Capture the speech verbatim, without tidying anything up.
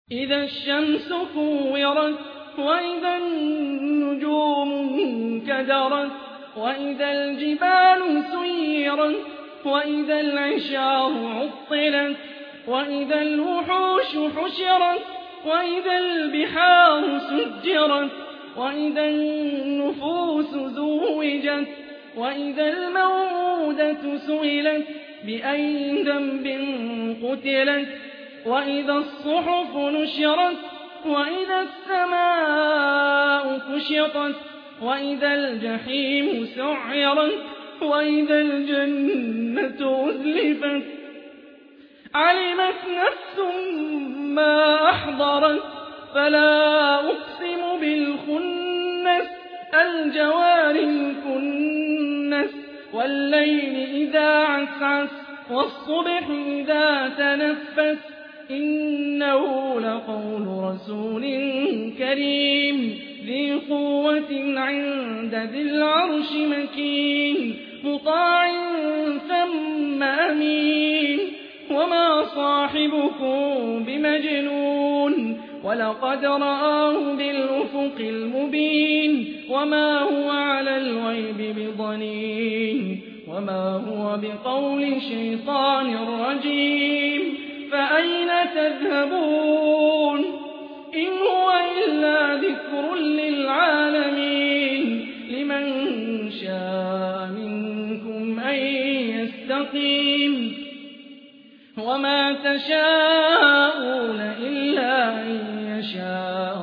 إذا الشمس كورت وإذا النجوم انكدرت وإذا الجبال سيرت وإذا العشار عطلت وإذا الوحوش حشرت وإذا البحار سجرت وإذا النفوس زوجت وإذا الموءودة سئلت بأي ذنب قتلت وإذا الصحف نشرت وإذا السماء كشطت وإذا الجحيم سعرت وإذا الجنة أزلفت علمت نفس ما أحضرت فلا أقسم بالخنس الجوار الكنس والليل إذا عسعس والصبح إذا تنفس إنه لقول رسول كريم ذي قوة عند ذي العرش مكين مطاع ثم أمين وما صاحبكم بمجنون ولقد رآه بالأفق المبين وما هو على الغيب بضنين وما هو بقول شيطان رجيم فأين تذهبون إن هو إلا ذكر للعالمين لمن شاء منكم أن يستقيم وما تشاءون إلا أن يشاء